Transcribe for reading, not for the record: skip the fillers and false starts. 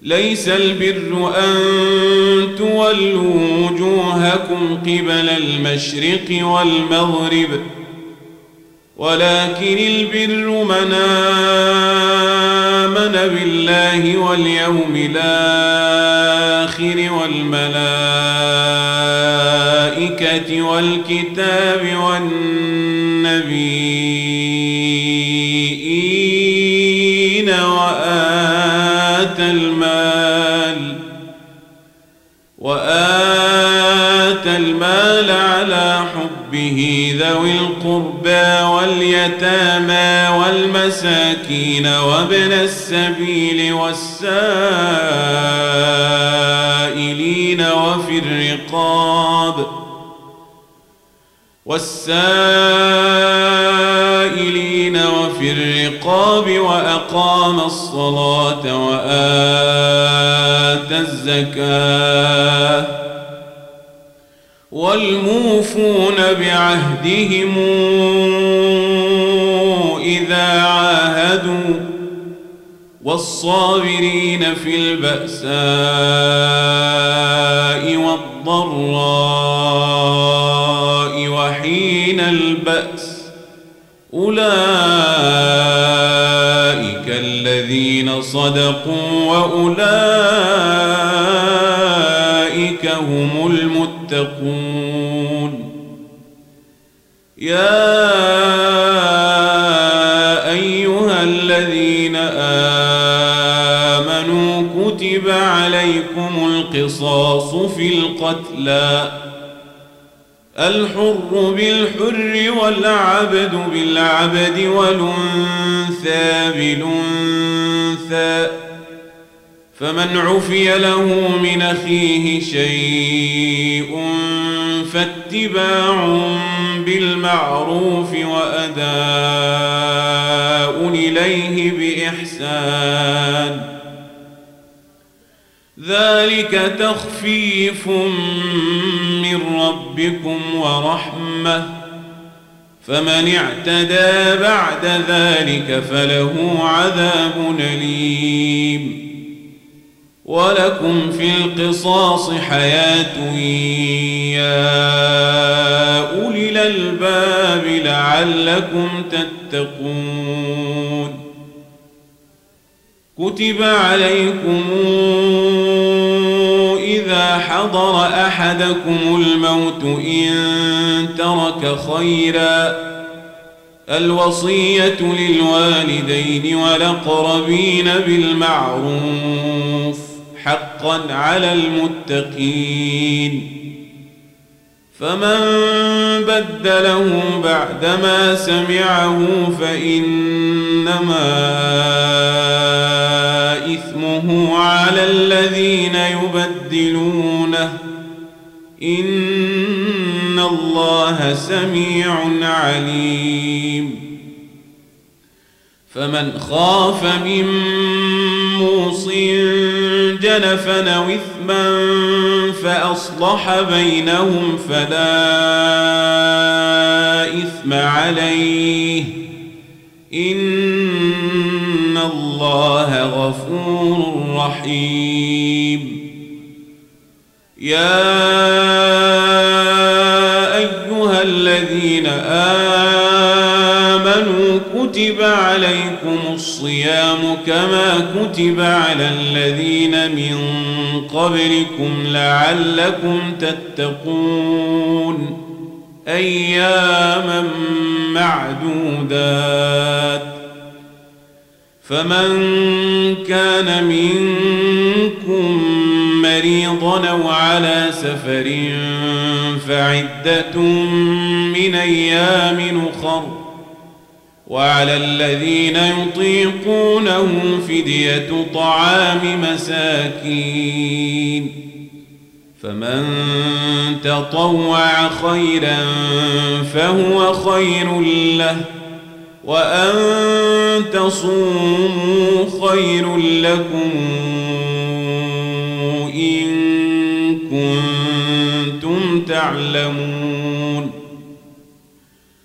ليس البر أن تولوا وجوهكم قبل المشرق والمغرب ولكن البر من آمن بالله واليوم الآخر والملائكة والكتاب والنبيين وآتى المال على حبه ذوي القربى واليتامى والمساكين وابن السبيل والسائلين وفي الرقاب وأقام الصلاة وآتى الزكاة والموفون بعهدهم إذا عاهدوا والصابرين في البأساء والضراء وحين البأس أولئك الذين صدقوا وأولئك هم المتقون يا أيها الذين آمنوا كتب عليكم القصاص في القتلى الحر بالحر والعبد بالعبد والأنثى بالأنثى فمن عفي له من أخيه شيء فاتباع بالمعروف وأداء إليه بإحسان ذلك تخفيف من ربكم ورحمة فمن اعتدى بعد ذلك فله عذاب أليم ولكم في القصاص حياة يا أولي الألباب لعلكم تتقون كتب عليكم إذا حضر أحدكم الموت إن ترك خيرا الوصية للوالدين والأقربين بالمعروف حقا على المتقين فمن بدله بعدما سمعه فإنما إثمه على الذين يبدلونه إن الله سميع عليم فمن خاف من موصٍ جنفا أو إثما فأصلح بينهم فلا إثم عليه إن الله غفور رحيم يا أيها الذين آمنوا كتب عليكم الصيام كما كتب على الذين من قبلكم لعلكم تتقون أياما معدودات فمن كان منكم مريضا أو على سفر فعدة من أيام أخر وعلى الذين يطيقونه فدية طعام مساكين فمن تطوع خيرا فهو خير له وأن تصوموا خير لكم إن كنتم تعلمون